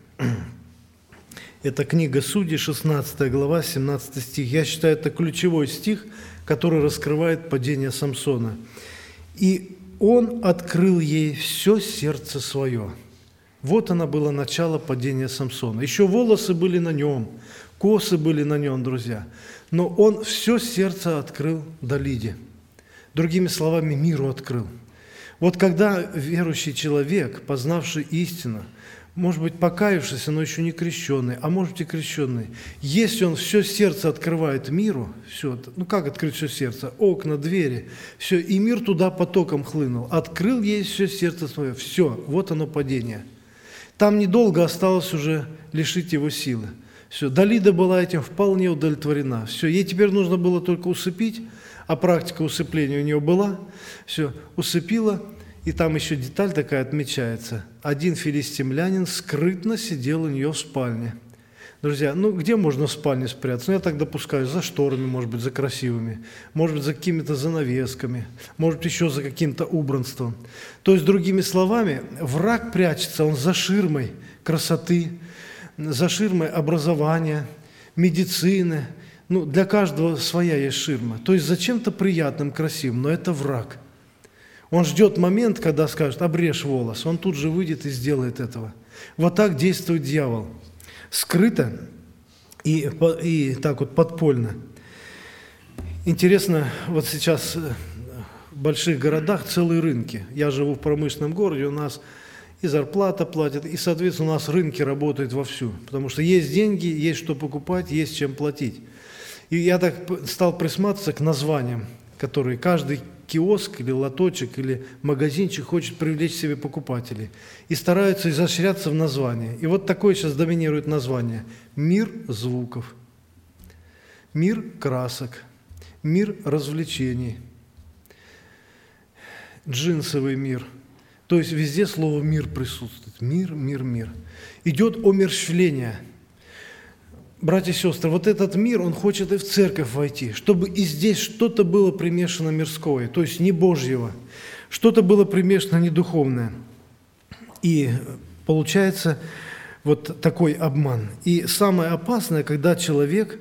это книга Судей, шестнадцатая глава, семнадцатый стих. Я считаю, это ключевой стих, который раскрывает падение Самсона. «И он открыл ей все сердце свое». Вот оно было начало падения Самсона. Еще волосы были на нем, косы были на нем, друзья. Но он все сердце открыл Далиде. Другими словами, миру открыл. Вот когда верующий человек, познавший истину, может быть, покаявшийся, но еще не крещенный, а может быть и крещенный, если он все сердце открывает миру, все, ну как открыть все сердце? Окна, двери, все, и мир туда потоком хлынул. Открыл ей все сердце свое, все, вот оно падение. Там недолго осталось уже лишить его силы. Все, Далида была этим вполне удовлетворена. Все, ей теперь нужно было только усыпить, а практика усыпления у нее была. Все, усыпила, и там еще деталь такая отмечается. Один филистимлянин скрытно сидел у нее в спальне. Друзья, ну где можно в спальне спрятаться? Ну я так допускаю, за шторами, может быть, за красивыми, может быть, за какими-то занавесками, может быть, еще за каким-то убранством. То есть, другими словами, враг прячется, он за ширмой красоты, за ширмой образования, медицины. Ну, для каждого своя есть ширма. То есть, за чем-то приятным, красивым, но это враг. Он ждет момент, когда скажет: обрежь волос. Он тут же выйдет и сделает этого. Вот так действует дьявол. Скрыто и, и так вот подпольно. Интересно, вот сейчас в больших городах целые рынки. Я живу в промышленном городе, у нас и зарплата платят, и, соответственно, у нас рынки работают вовсю. Потому что есть деньги, есть что покупать, есть чем платить. И я так стал присматриваться к названиям, которые каждый киоск или лоточек или магазинчик хочет привлечь к себе покупателей. И стараются изощряться в названии. И вот такое сейчас доминирует название. Мир звуков, мир красок, мир развлечений, джинсовый мир. То есть везде слово «мир» присутствует. Мир, мир, мир. Идет умерщвление. Братья и сестры, вот этот мир, он хочет и в церковь войти, чтобы и здесь что-то было примешано мирское, то есть не Божьего, что-то было примешано недуховное. И получается вот такой обман. И самое опасное, когда человек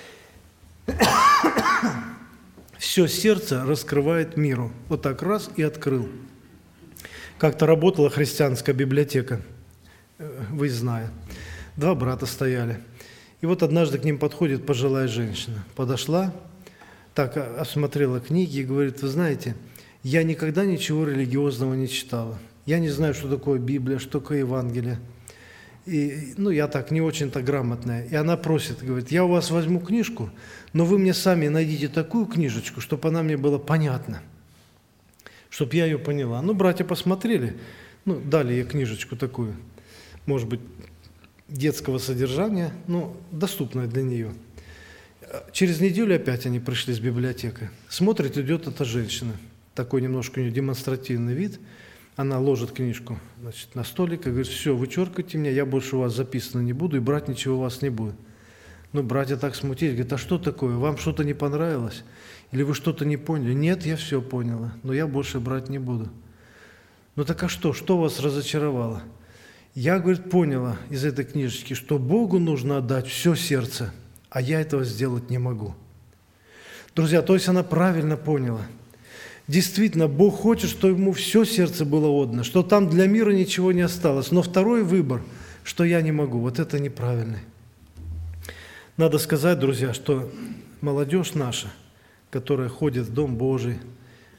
все сердце раскрывает миру. Вот так раз и открыл. Как-то работала христианская библиотека, выездная. Два брата стояли. И вот однажды к ним подходит пожилая женщина. Подошла, так осмотрела книги и говорит: вы знаете, я никогда ничего религиозного не читала. Я не знаю, что такое Библия, что такое Евангелие. И, ну, я так не очень-то грамотная. И она просит, говорит: я у вас возьму книжку, но вы мне сами найдите такую книжечку, чтобы она мне была понятна, чтобы я ее поняла. Ну, братья посмотрели, ну, дали ей книжечку такую, может быть, детского содержания, но доступная для нее. Через неделю опять они пришли с библиотекой. Смотрит, идет эта женщина. Такой немножко у нее демонстративный вид. Она ложит книжку, значит, на столик и говорит: все, вычеркивайте меня, я больше у вас записано не буду, и брать ничего у вас не будет. Ну, братья так смутились, говорят: а что такое, вам что-то не понравилось? Или вы что-то не поняли? Нет, я все поняла, но я больше брать не буду. Ну так а что, что вас разочаровало? Я, говорит, поняла из этой книжечки, что Богу нужно отдать все сердце, а я этого сделать не могу. Друзья, то есть она правильно поняла. Действительно, Бог хочет, чтобы ему все сердце было отдано, что там для мира ничего не осталось. Но второй выбор, что я не могу, вот это неправильный. Надо сказать, друзья, что молодежь наша, которая ходит в Дом Божий,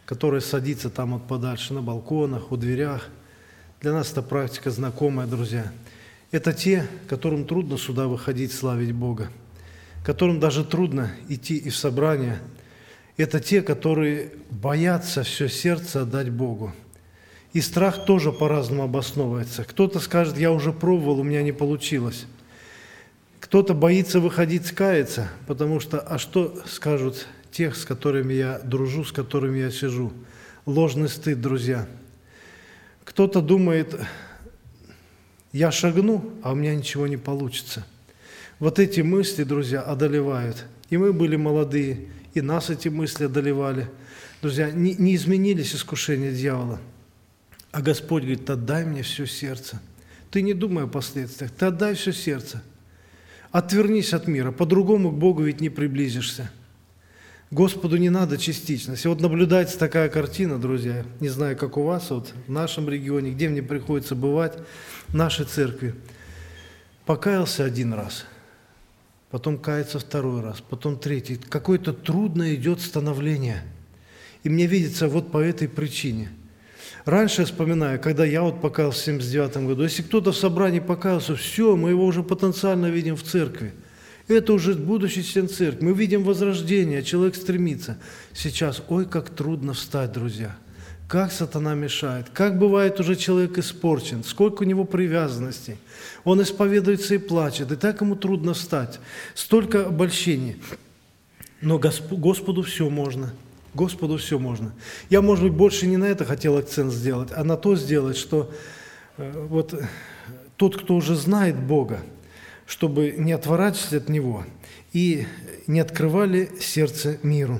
которая садится там вот подальше, на балконах, у дверях. Для нас эта практика знакомая, друзья. Это те, которым трудно сюда выходить, славить Бога, которым даже трудно идти и в собрание. Это те, которые боятся все сердце отдать Богу. И страх тоже по-разному обосновывается. Кто-то скажет: я уже пробовал, у меня не получилось. Кто-то боится выходить каяться, потому что, а что скажут тех, с которыми я дружу, с которыми я сижу? Ложный стыд, друзья. Кто-то думает: я шагну, а у меня ничего не получится. Вот эти мысли, друзья, одолевают. И мы были молодые, и нас эти мысли одолевали. Друзья, не, не изменились искушения дьявола. А Господь говорит: отдай мне все сердце. Ты не думай о последствиях, ты отдай все сердце. Отвернись от мира, по-другому к Богу ведь не приблизишься. Господу не надо частичность. И вот наблюдается такая картина, друзья, не знаю, как у вас, вот в нашем регионе, где мне приходится бывать, в нашей церкви. Покаялся один раз, потом кается второй раз, потом третий. Какое-то трудное идет становление. И мне видится вот по этой причине. Раньше я вспоминаю, когда я вот покаялся в семьдесят девятом году, если кто-то в собрании покаялся, все, мы его уже потенциально видим в церкви. Это уже будущий член церкви. Мы видим возрождение, человек стремится. Сейчас, ой, как трудно встать, друзья. Как сатана мешает. Как бывает уже человек испорчен. Сколько у него привязанностей. Он исповедуется и плачет. И так ему трудно встать. Столько обольщений. Но Господу все можно. Господу все можно. Я, может быть, больше не на это хотел акцент сделать, а на то сделать, что э, вот тот, кто уже знает Бога, чтобы не отворачивать от Него и не открывали сердце миру.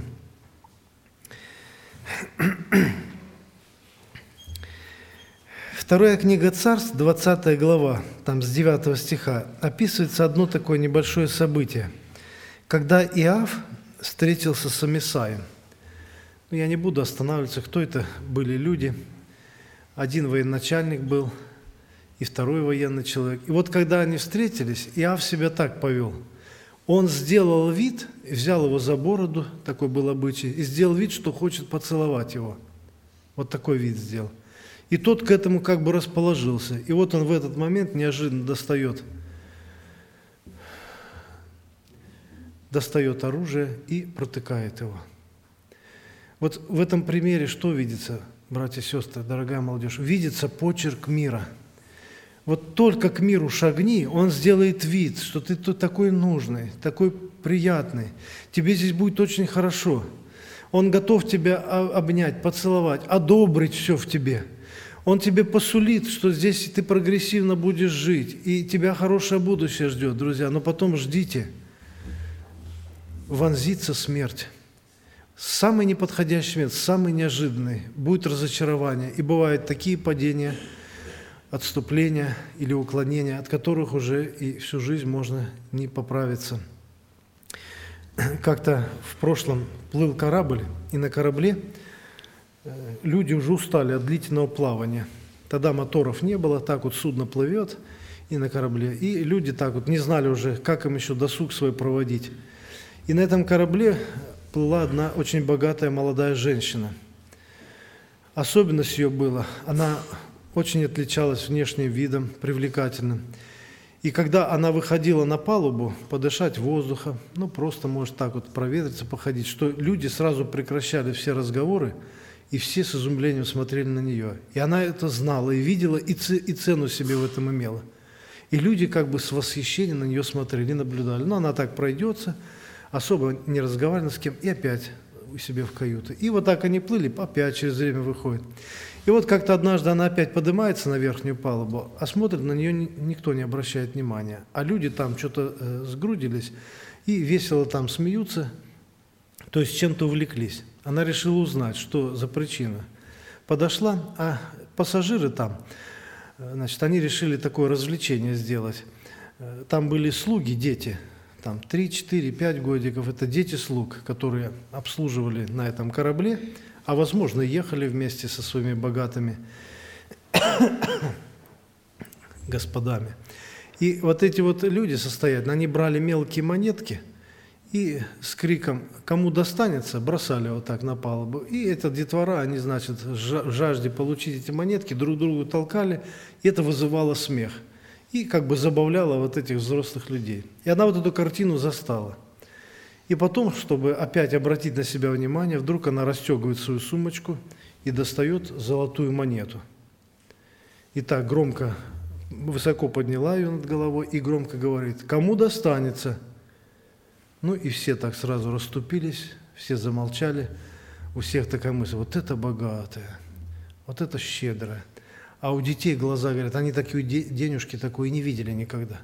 Вторая книга Царств, двадцатая глава, там с девятого стиха, описывается одно такое небольшое событие, когда Иав встретился с Амисаем. Но я не буду останавливаться, кто это были люди. Один военачальник был, и второй военный человек. И вот когда они встретились, Иав себя так повел. Он сделал вид, взял его за бороду, такой был обычай, и сделал вид, что хочет поцеловать его. Вот такой вид сделал. И тот к этому как бы расположился. И вот он в этот момент неожиданно достает, достает оружие и протыкает его. Вот в этом примере что видится, братья и сестры, дорогая молодежь? Видится почерк мира. Вот только к миру шагни, он сделает вид, что ты тут такой нужный, такой приятный. Тебе здесь будет очень хорошо. Он готов тебя обнять, поцеловать, одобрить все в тебе. Он тебе посулит, что здесь ты прогрессивно будешь жить, и тебя хорошее будущее ждет, друзья. Но потом ждите, вонзится смерть. Самый неподходящий момент, самый неожиданный, будет разочарование. И бывают такие падения, отступления или уклонения, от которых уже и всю жизнь можно не поправиться. Как-то в прошлом плыл корабль, и на корабле люди уже устали от длительного плавания. Тогда моторов не было, так вот судно плывет и на корабле. И люди так вот не знали уже, как им еще досуг свой проводить. И на этом корабле плыла одна очень богатая молодая женщина. Особенность ее была, она очень отличалась внешним видом, привлекательным. И когда она выходила на палубу подышать воздухом, ну просто, может, так вот проветриться, походить, что люди сразу прекращали все разговоры, и все с изумлением смотрели на нее. И она это знала, и видела, и цену себе в этом имела. И люди как бы с восхищением на нее смотрели, наблюдали. Ну, она так пройдется, особо не разговаривали с кем, и опять у себя в каюту. И вот так они плыли, опять через время выходит. И вот как-то однажды она опять поднимается на верхнюю палубу, а смотрит, на нее никто не обращает внимания. А люди там что-то э, сгрудились и весело там смеются, то есть чем-то увлеклись. Она решила узнать, что за причина. Подошла, а пассажиры там, значит, они решили такое развлечение сделать. Там были слуги, дети, там три, четыре, пять годиков. Это дети слуг, которые обслуживали на этом корабле, а, возможно, ехали вместе со своими богатыми господами. И вот эти вот люди состоятельные, они брали мелкие монетки и с криком «Кому достанется?» бросали вот так на палубу. И эта детвора, они, значит, в жажде получить эти монетки, друг другу толкали, и это вызывало смех. И как бы забавляло вот этих взрослых людей. И она вот эту картину застала. И потом, чтобы опять обратить на себя внимание, вдруг она расстегивает свою сумочку и достает золотую монету. И так громко, высоко подняла ее над головой и громко говорит: «Кому достанется?» Ну и все так сразу расступились, все замолчали. У всех такая мысль: вот это богатая, вот это щедрая. А у детей глаза говорят, они такие денежки такой не видели никогда.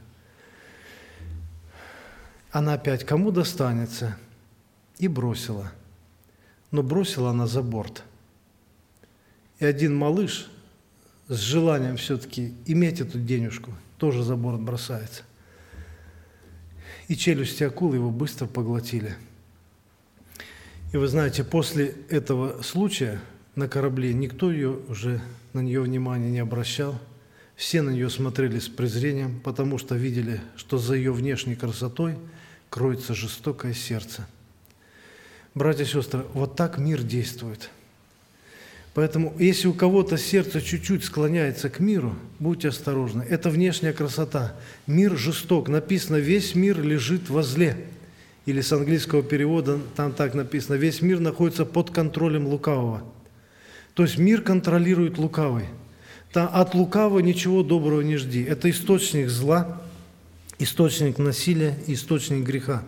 Она опять: «Кому достанется?» И бросила. Но бросила она за борт. И один малыш с желанием все-таки иметь эту денежку тоже за борт бросается. И челюсти акулы его быстро поглотили. И вы знаете, после этого случая на корабле никто ее уже на нее внимания не обращал. Все на нее смотрели с презрением, потому что видели, что за ее внешней красотой кроется жестокое сердце. Братья и сестры, вот так мир действует. Поэтому, если у кого-то сердце чуть-чуть склоняется к миру, будьте осторожны. Это внешняя красота. Мир жесток. Написано: весь мир лежит во зле. Или с английского перевода там так написано: весь мир находится под контролем лукавого. То есть мир контролирует лукавый. От лукавого ничего доброго не жди. Это источник зла, источник насилия, источник греха.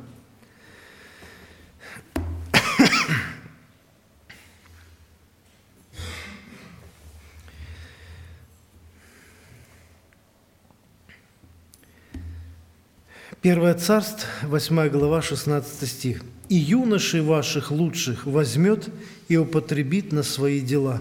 Первое Царств, восьмая глава, шестнадцатый стих. «И юношей ваших лучших возьмет и употребит на свои дела».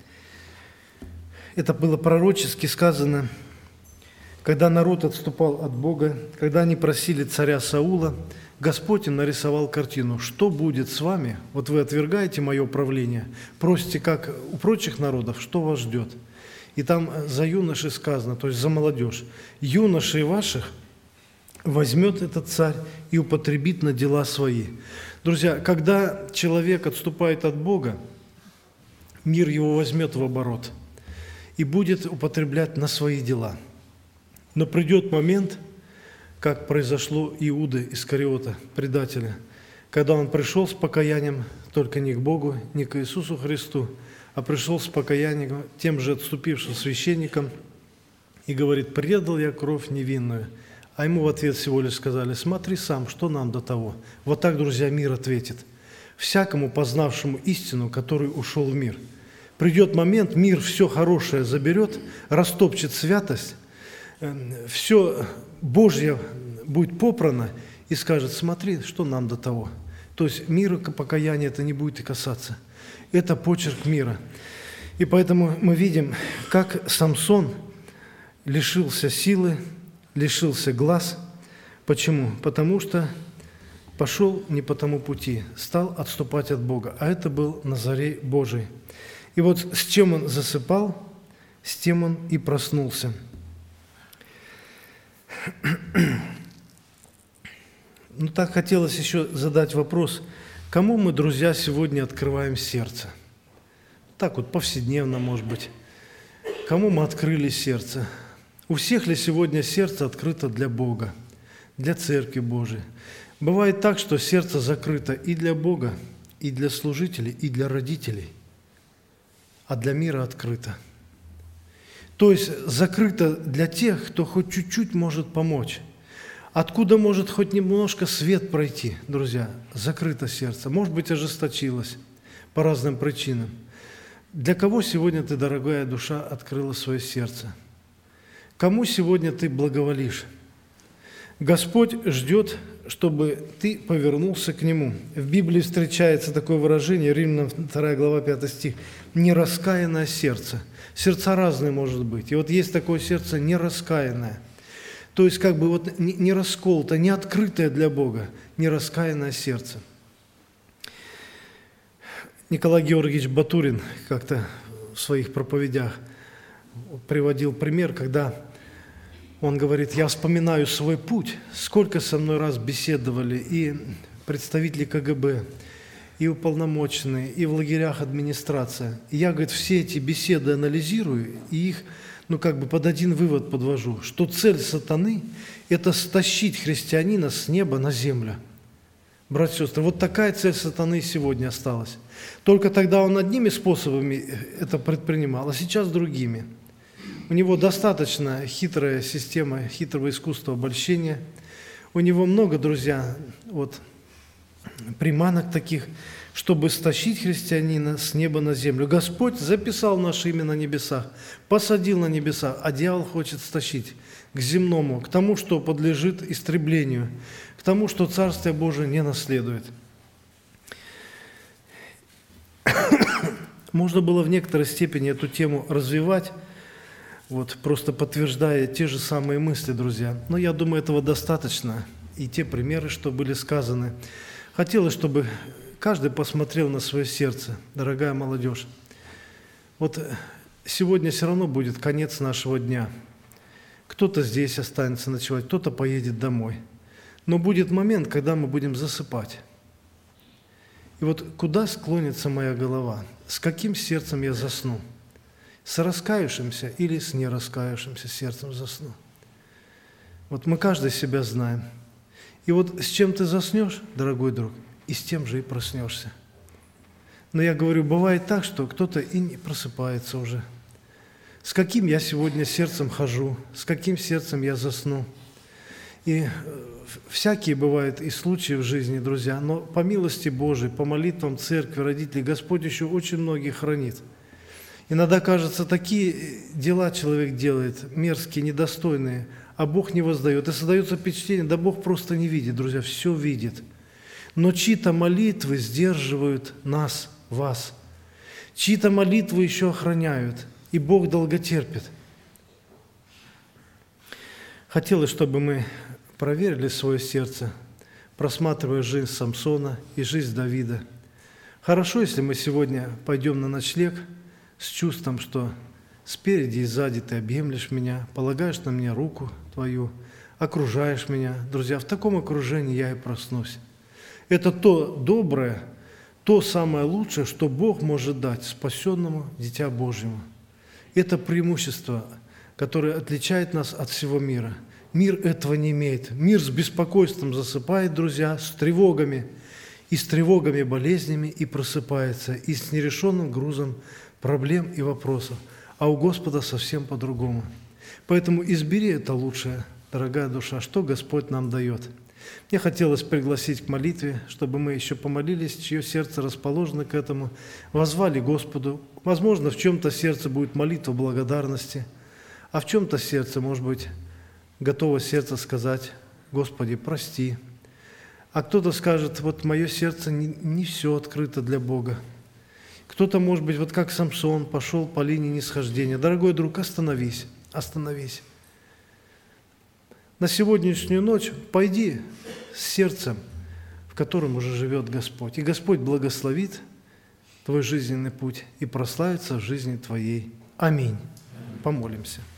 Это было пророчески сказано, когда народ отступал от Бога, когда они просили царя Саула, Господь им нарисовал картину: что будет с вами? Вот вы отвергаете мое правление, просите, как у прочих народов, что вас ждет? И там за юношей сказано, то есть за молодежь: юношей ваших возьмет этот царь и употребит на дела свои. Друзья, когда человек отступает от Бога, мир его возьмет в оборот и будет употреблять на свои дела. Но придет момент, как произошло Иуды Искариота, предателя, когда он пришел с покаянием только не к Богу, не к Иисусу Христу, а пришел с покаянием тем же отступившим священникам и говорит: «Предал я кровь невинную». А ему в ответ всего лишь сказали: «Смотри сам, что нам до того». Вот так, друзья, мир ответит: всякому познавшему истину, который ушел в мир. Придет момент, мир все хорошее заберет, растопчет святость, все Божье будет попрано и скажет: смотри, что нам до того. То есть мира покаяния это не будет и касаться. Это почерк мира. И поэтому мы видим, как Самсон лишился силы, лишился глаз. Почему? Потому что пошел не по тому пути, стал отступать от Бога. А это был Назарей Божий. И вот с чем он засыпал, с тем он и проснулся. Ну так хотелось еще задать вопрос: кому мы, друзья, сегодня открываем сердце? Так вот, повседневно, может быть. Кому мы открыли сердце? У всех ли сегодня сердце открыто для Бога, для Церкви Божией? Бывает так, что сердце закрыто и для Бога, и для служителей, и для родителей, а для мира открыто. То есть закрыто для тех, кто хоть чуть-чуть может помочь. Откуда может хоть немножко свет пройти, друзья? Закрыто сердце. Может быть, ожесточилось по разным причинам. Для кого сегодня ты, дорогая душа, открыла свое сердце? Кому сегодня ты благоволишь? Господь ждет, чтобы ты повернулся к Нему. В Библии встречается такое выражение, Римлянам вторая глава, пятый стих: «нераскаянное сердце». Сердца разные, может быть. И вот есть такое сердце нераскаянное. То есть как бы вот не расколото, не открытое для Бога, нераскаянное сердце. Николай Георгиевич Батурин как-то в своих проповедях приводил пример, когда он говорит: «Я вспоминаю свой путь, сколько со мной раз беседовали, и представители ка гэ бэ, и уполномоченные, и в лагерях администрация. И я, говорит, все эти беседы анализирую, и их, ну, как бы под один вывод подвожу, что цель сатаны – это стащить христианина с неба на землю. Братья и сестры, вот такая цель сатаны сегодня осталась. Только тогда он одними способами это предпринимал, а сейчас другими. У него достаточно хитрая система хитрого искусства обольщения. У него много, друзья, вот, приманок таких, чтобы стащить христианина с неба на землю. Господь записал наше имя на небесах, посадил на небеса, а дьявол хочет стащить к земному, к тому, что подлежит истреблению, к тому, что Царствие Божие не наследует. Можно было в некоторой степени эту тему развивать, вот, просто подтверждая те же самые мысли, друзья. Но я думаю, этого достаточно. И те примеры, что были сказаны. Хотелось, чтобы каждый посмотрел на свое сердце, дорогая молодежь. Вот сегодня все равно будет конец нашего дня. Кто-то здесь останется ночевать, кто-то поедет домой. Но будет момент, когда мы будем засыпать. И вот куда склонится моя голова? С каким сердцем я засну? С раскаявшимся или с нераскаявшимся сердцем засну? Вот мы каждый себя знаем. И вот с чем ты заснешь, дорогой друг, и с тем же и проснешься. Но я говорю, бывает так, что кто-то и не просыпается уже. С каким я сегодня сердцем хожу, с каким сердцем я засну. И всякие бывают и случаи в жизни, друзья, но по милости Божией, по молитвам церкви, родителей, Господь еще очень многих хранит. Иногда, кажется, такие дела человек делает, мерзкие, недостойные, а Бог не воздает. И создается впечатление, да Бог просто не видит, друзья, все видит. Но чьи-то молитвы сдерживают нас, вас. Чьи-то молитвы еще охраняют, и Бог долготерпит. Хотелось, чтобы мы проверили свое сердце, просматривая жизнь Самсона и жизнь Давида. Хорошо, если мы сегодня пойдем на ночлег с чувством, что спереди и сзади ты объемлешь меня, полагаешь на меня руку твою, окружаешь меня. Друзья, в таком окружении я и проснусь. Это то доброе, то самое лучшее, что Бог может дать спасенному Дитя Божьему. Это преимущество, которое отличает нас от всего мира. Мир этого не имеет. Мир с беспокойством засыпает, друзья, с тревогами, и с тревогами, болезнями, и просыпается, и с нерешенным грузом проблем и вопросов. А у Господа совсем по-другому. Поэтому избери это лучшее, дорогая душа, что Господь нам дает. Мне хотелось пригласить к молитве, чтобы мы еще помолились, чье сердце расположено к этому, воззвали Господу. Возможно, в чем-то сердце будет молитва благодарности, а в чем-то сердце, может быть, готово сердце сказать: «Господи, прости». А кто-то скажет: вот мое сердце не, не все открыто для Бога. Кто-то, может быть, вот как Самсон, пошел по линии нисхождения. Дорогой друг, остановись, остановись. На сегодняшнюю ночь пойди с сердцем, в котором уже живет Господь. И Господь благословит твой жизненный путь и прославится в жизни твоей. Аминь. Помолимся.